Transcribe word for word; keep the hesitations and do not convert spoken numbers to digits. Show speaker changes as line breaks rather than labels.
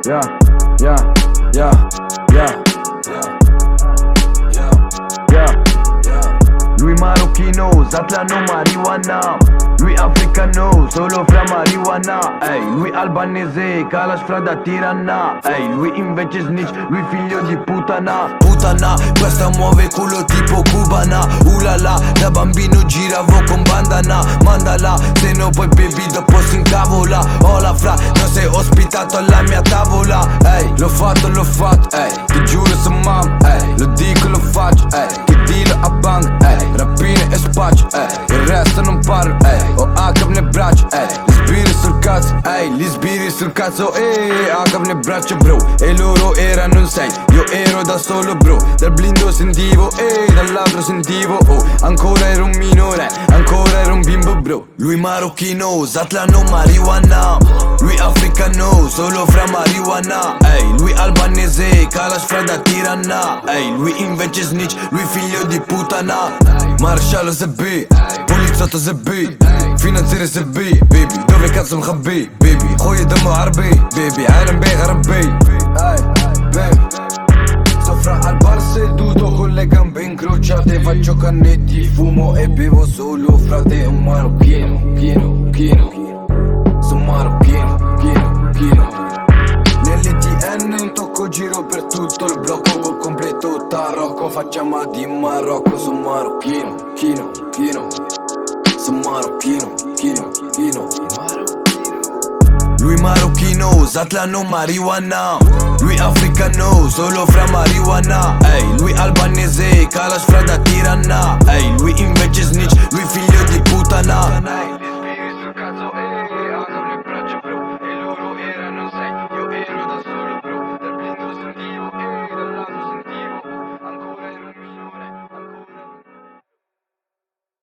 yeah, yeah, yeah, yeah, yeah. Lui marocchino, Zatlano marijuana. Lui africano, solo fra marijuana. Ehi, lui albanese, Kalash fra da tiranna. Ehi, lui invece snitch, lui figlio di puttana. Puttana, questa muove culo tipo cubana. Ulala, da bambino giravo con bandana. Mandala, se no poi baby dopo si incavola. Hola fra, non sei ospitato alla mia tavola. Ehi, l'ho fatto, l'ho fatto, ehi, ti giuro su mam, ehi, lo dico, lo faccio, ehi, che deal a bang, ehi, rapine e spaccio, ehi, il resto non parlo, ehi, ho H nel braccio, ehi, gli sbirri sul cazzo, ehi, gli sbirri sul cazzo, ehi, H nel braccio bro, e loro erano in sei, io ero da solo bro, dal blindo sentivo, ehi, dall'altro sentivo, oh, ancora ero un minore, ancora ero un bimbo bro, lui marocchino, Zatlano marijuana, lui africano, solo fra marijuana, ehi, lui albanese, Kalash fra da tiranna, ehi, lui invece snitch, lui figlio di puttana, maresciallo se B, poliziotto se B, finanziere se B, baby, dove cazzo mkhabbi, baby, خويا دم عربي, baby, عالم بيه غربي, baby, sopra al bar seduto con le gambe incrociate, faccio cannetti, fumo e bevo solo frate, un marocchino, chino, chino, sono marocchino, chino, chino. Nell'E T N un tocco giro per tutto il blocco completo tarocco, facciamo di Marocco, sono marocchino, chino, chino, sono marocchino, chino, chino. Lui marocchino, Zatlano marijuana. Lui africano, solo fra marijuana. Ehi, lui albanese, Kalash fra da tiranna. Ehi, lui invece snitch, lui figlio di puttana.